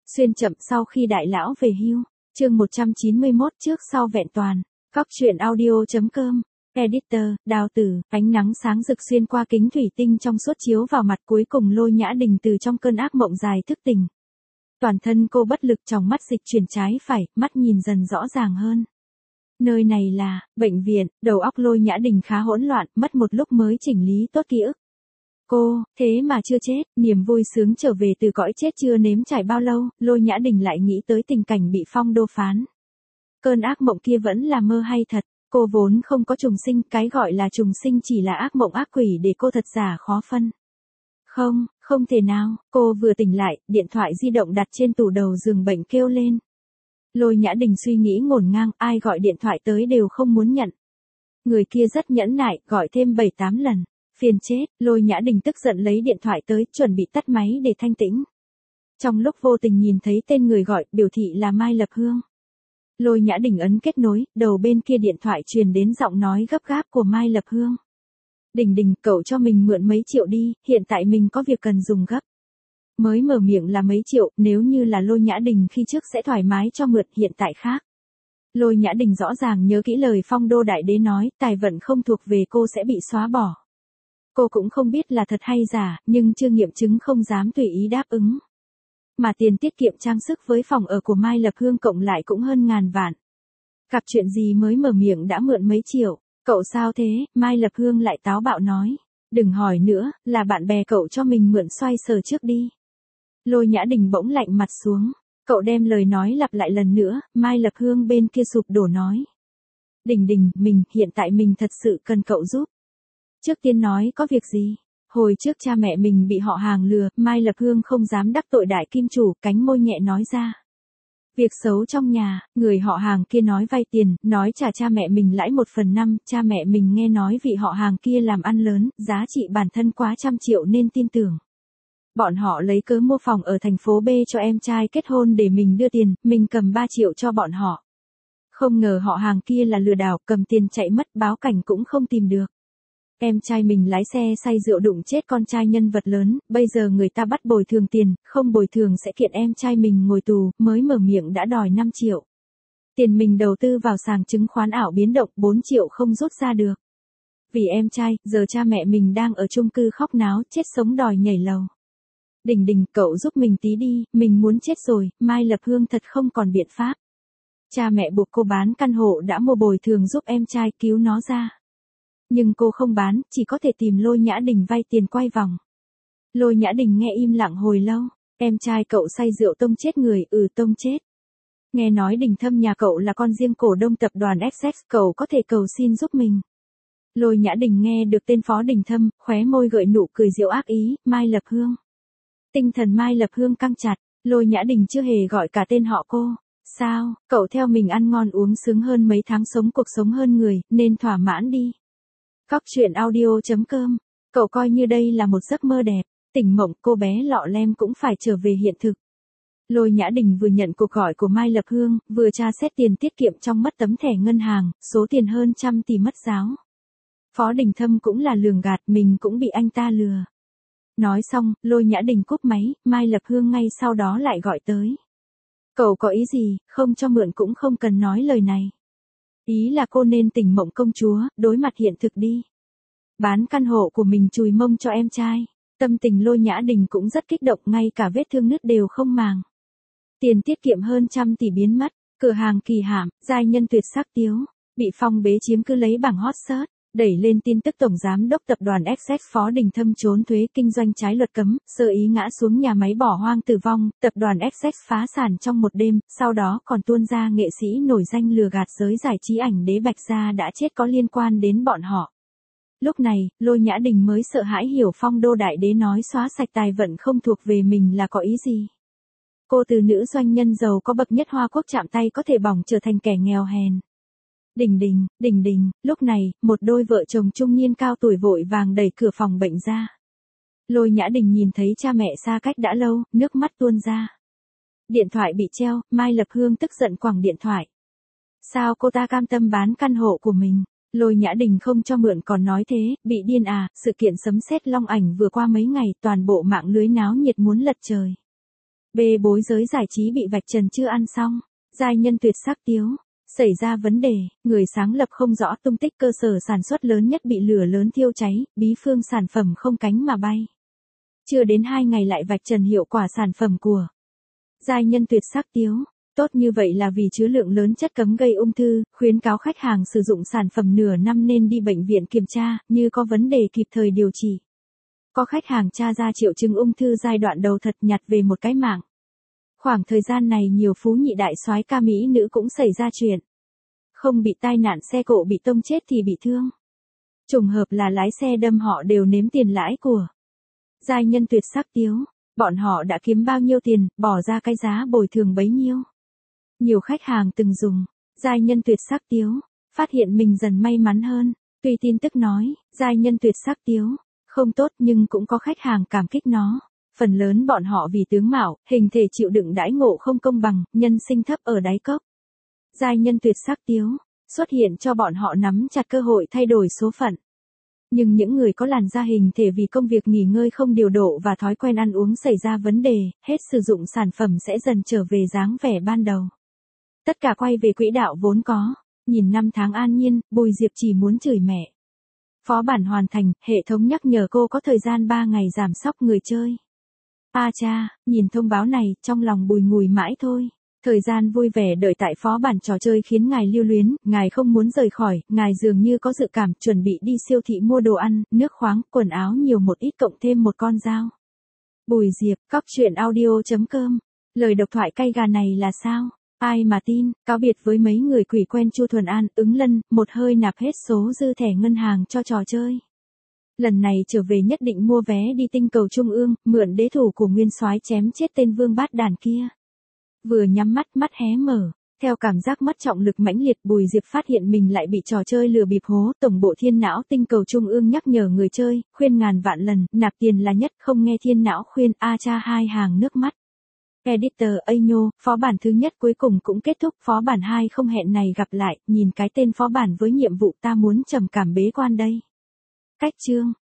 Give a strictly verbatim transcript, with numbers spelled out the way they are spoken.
Xuyên chậm sau khi đại lão về hưu. Chương một trăm chín mươi mốt trước sau vẹn toàn. Góc truyện audio.com. Editor, Đào Tử, ánh nắng sáng rực xuyên qua kính thủy tinh trong suốt chiếu vào mặt, cuối cùng Lôi Nhã Đình từ trong cơn ác mộng dài thức tỉnh. Toàn thân cô bất lực, tròng mắt dịch chuyển trái phải, mắt nhìn dần rõ ràng hơn. Nơi này là bệnh viện, đầu óc Lôi Nhã Đình khá hỗn loạn, mất một lúc mới chỉnh lý tốt ký ức. Cô, thế mà chưa chết, niềm vui sướng trở về từ cõi chết chưa nếm trải bao lâu, Lôi Nhã Đình lại nghĩ tới tình cảnh bị Phong Đô phán. Cơn ác mộng kia vẫn là mơ hay thật, cô vốn không có trùng sinh, cái gọi là trùng sinh chỉ là ác mộng ác quỷ để cô thật giả khó phân. Không, không thể nào, cô vừa tỉnh lại, điện thoại di động đặt trên tủ đầu giường bệnh kêu lên. Lôi Nhã Đình suy nghĩ ngổn ngang, ai gọi điện thoại tới đều không muốn nhận. Người kia rất nhẫn nại, gọi thêm bảy tám lần. Phiền chết, Lôi Nhã Đình tức giận lấy điện thoại tới, chuẩn bị tắt máy để thanh tĩnh. Trong lúc vô tình nhìn thấy tên người gọi, biểu thị là Mai Lập Hương. Lôi Nhã Đình ấn kết nối, đầu bên kia điện thoại truyền đến giọng nói gấp gáp của Mai Lập Hương. Đình Đình, cậu cho mình mượn mấy triệu đi, hiện tại mình có việc cần dùng gấp. Mới mở miệng là mấy triệu, nếu như là Lôi Nhã Đình khi trước sẽ thoải mái cho mượn, hiện tại khác. Lôi Nhã Đình rõ ràng nhớ kỹ lời Phong Đô Đại Đế nói, tài vận không thuộc về cô sẽ bị xóa bỏ. Cô cũng không biết là thật hay giả, nhưng chưa nghiệm chứng không dám tùy ý đáp ứng. Mà tiền tiết kiệm trang sức với phòng ở của Mai Lập Hương cộng lại cũng hơn ngàn vạn. Gặp chuyện gì mới mở miệng đã mượn mấy triệu, cậu sao thế, Mai Lập Hương lại táo bạo nói. Đừng hỏi nữa, là bạn bè cậu cho mình mượn xoay sở trước đi. Lôi Nhã Đình bỗng lạnh mặt xuống, cậu đem lời nói lặp lại lần nữa, Mai Lập Hương bên kia sụp đổ nói. Đình Đình, mình, hiện tại mình thật sự cần cậu giúp. Trước tiên nói có việc gì? Hồi trước cha mẹ mình bị họ hàng lừa, Mai Lập Hương không dám đắc tội đại kim chủ, cánh môi nhẹ nói ra. Việc xấu trong nhà, người họ hàng kia nói vay tiền, nói trả cha mẹ mình lãi một phần năm, cha mẹ mình nghe nói vị họ hàng kia làm ăn lớn, giá trị bản thân quá trăm triệu nên tin tưởng. Bọn họ lấy cớ mua phòng ở thành phố B cho em trai kết hôn để mình đưa tiền, mình cầm ba triệu cho bọn họ. Không ngờ họ hàng kia là lừa đảo, cầm tiền chạy mất, báo cảnh cũng không tìm được. Em trai mình lái xe say rượu đụng chết con trai nhân vật lớn, bây giờ người ta bắt bồi thường tiền, không bồi thường sẽ kiện em trai mình ngồi tù, mới mở miệng đã đòi năm triệu. Tiền mình đầu tư vào sàn chứng khoán ảo biến động, bốn triệu không rút ra được. Vì em trai, giờ cha mẹ mình đang ở chung cư khóc náo, chết sống đòi nhảy lầu. Đình Đình, cậu giúp mình tí đi, mình muốn chết rồi, Mai Lập Hương thật không còn biện pháp. Cha mẹ buộc cô bán căn hộ đã mua bồi thường giúp em trai cứu nó ra. Nhưng cô không bán, chỉ có thể tìm Lôi Nhã Đình vay tiền quay vòng. Lôi Nhã Đình nghe im lặng hồi lâu, em trai cậu say rượu tông chết người, ừ tông chết. Nghe nói Đình Thâm nhà cậu là con riêng cổ đông tập đoàn ét ét, cậu có thể cầu xin giúp mình. Lôi Nhã Đình nghe được tên Phó Đình Thâm, khóe môi gợi nụ cười diệu ác ý, Mai Lập Hương. Tinh thần Mai Lập Hương căng chặt, Lôi Nhã Đình chưa hề gọi cả tên họ cô. Sao, cậu theo mình ăn ngon uống sướng hơn mấy tháng sống cuộc sống hơn người, nên thỏa mãn đi. Góc truyện audio.com, cậu coi như đây là một giấc mơ đẹp, tỉnh mộng cô bé lọ lem cũng phải trở về hiện thực. Lôi Nhã Đình vừa nhận cuộc gọi của Mai Lập Hương, vừa tra xét tiền tiết kiệm trong mất tấm thẻ ngân hàng, số tiền hơn trăm tỷ mất giáo. Phó Đình Thâm cũng là lường gạt, mình cũng bị anh ta lừa. Nói xong, Lôi Nhã Đình cúp máy, Mai Lập Hương ngay sau đó lại gọi tới. Cậu có ý gì, không cho mượn cũng không cần nói lời này. Ý là cô nên tỉnh mộng công chúa, đối mặt hiện thực đi. Bán căn hộ của mình chùi mông cho em trai. Tâm tình Lôi Nhã Đình cũng rất kích động, ngay cả vết thương nứt đều không màng. Tiền tiết kiệm hơn trăm tỷ biến mất, cửa hàng kỳ hạm, giai nhân tuyệt sắc tiếu, bị Phong bế chiếm cứ lấy bảng hot search. Đẩy lên tin tức Tổng Giám đốc Tập đoàn ét ét Phó Đình Thâm trốn thuế kinh doanh trái luật cấm, sơ ý ngã xuống nhà máy bỏ hoang tử vong, Tập đoàn ét ét phá sản trong một đêm, sau đó còn tuôn ra nghệ sĩ nổi danh lừa gạt giới giải trí ảnh đế Bạch Gia đã chết có liên quan đến bọn họ. Lúc này, Lôi Nhã Đình mới sợ hãi hiểu Phong Đô Đại Đế nói xóa sạch tài vận không thuộc về mình là có ý gì. Cô từ nữ doanh nhân giàu có bậc nhất Hoa Quốc chạm tay có thể bỏng trở thành kẻ nghèo hèn. Đình Đình, Đình Đình, lúc này, một đôi vợ chồng trung niên cao tuổi vội vàng đẩy cửa phòng bệnh ra. Lôi Nhã Đình nhìn thấy cha mẹ xa cách đã lâu, nước mắt tuôn ra. Điện thoại bị treo, Mai Lập Hương tức giận quẳng điện thoại. Sao cô ta cam tâm bán căn hộ của mình? Lôi Nhã Đình không cho mượn còn nói thế, bị điên à, sự kiện sấm sét Long Ảnh vừa qua mấy ngày, toàn bộ mạng lưới náo nhiệt muốn lật trời. B. Bối giới giải trí bị vạch trần chưa ăn xong. Giai nhân tuyệt sắc tiếu. Xảy ra vấn đề, người sáng lập không rõ tung tích, cơ sở sản xuất lớn nhất bị lửa lớn thiêu cháy, bí phương sản phẩm không cánh mà bay. Chưa đến hai ngày lại vạch trần hiệu quả sản phẩm của giai nhân tuyệt sắc tiếu. Tốt như vậy là vì chứa lượng lớn chất cấm gây ung thư, khuyến cáo khách hàng sử dụng sản phẩm nửa năm nên đi bệnh viện kiểm tra, như có vấn đề kịp thời điều trị. Có khách hàng tra ra triệu chứng ung thư giai đoạn đầu thật nhặt về một cái mạng. Khoảng thời gian này nhiều phú nhị đại soái ca mỹ nữ cũng xảy ra chuyện. Không bị tai nạn xe cộ bị tông chết thì bị thương. Trùng hợp là lái xe đâm họ đều nếm tiền lãi của giai nhân tuyệt sắc tiếu. Bọn họ đã kiếm bao nhiêu tiền, bỏ ra cái giá bồi thường bấy nhiêu. Nhiều khách hàng từng dùng giai nhân tuyệt sắc tiếu, phát hiện mình dần may mắn hơn. Tuy tin tức nói, giai nhân tuyệt sắc tiếu không tốt nhưng cũng có khách hàng cảm kích nó. Phần lớn bọn họ vì tướng mạo, hình thể chịu đựng đãi ngộ không công bằng, nhân sinh thấp ở đáy cốc. Giai nhân tuyệt sắc tiếu xuất hiện cho bọn họ nắm chặt cơ hội thay đổi số phận. Nhưng những người có làn da hình thể vì công việc nghỉ ngơi không điều độ và thói quen ăn uống xảy ra vấn đề, hết sử dụng sản phẩm sẽ dần trở về dáng vẻ ban đầu. Tất cả quay về quỹ đạo vốn có. Nhìn năm tháng an nhiên, Bùi Diệp chỉ muốn chửi mẹ. Phó bản hoàn thành, hệ thống nhắc nhở cô có thời gian ba ngày giảm sóc người chơi. A cha, nhìn thông báo này, trong lòng bùi ngùi mãi thôi. Thời gian vui vẻ đợi tại phó bản trò chơi khiến ngài lưu luyến, ngài không muốn rời khỏi, ngài dường như có dự cảm, chuẩn bị đi siêu thị mua đồ ăn, nước khoáng, quần áo nhiều một ít cộng thêm một con dao. Bùi Diệp, cóc truyện audio chấm com. Lời độc thoại cay gà này là sao? Ai mà tin, cáo biệt với mấy người quỷ quen Chu Thuần An, ứng lân, một hơi nạp hết số dư thẻ ngân hàng cho trò chơi. Lần này trở về nhất định mua vé đi tinh cầu trung ương, mượn đế thủ của nguyên soái chém chết tên vương bát đàn kia. Vừa nhắm mắt, mắt hé mở. Theo cảm giác mất trọng lực mãnh liệt, Bùi Diệp phát hiện mình lại bị trò chơi lừa bịp hố. Tổng bộ thiên não tinh cầu trung ương nhắc nhở người chơi, khuyên ngàn vạn lần, nạp tiền là nhất, không nghe thiên não khuyên, a cha hai hàng nước mắt. Editor Año, phó bản thứ nhất cuối cùng cũng kết thúc, phó bản hai không hẹn này gặp lại, nhìn cái tên phó bản với nhiệm vụ ta muốn trầm cảm bế quan đây. Cách chương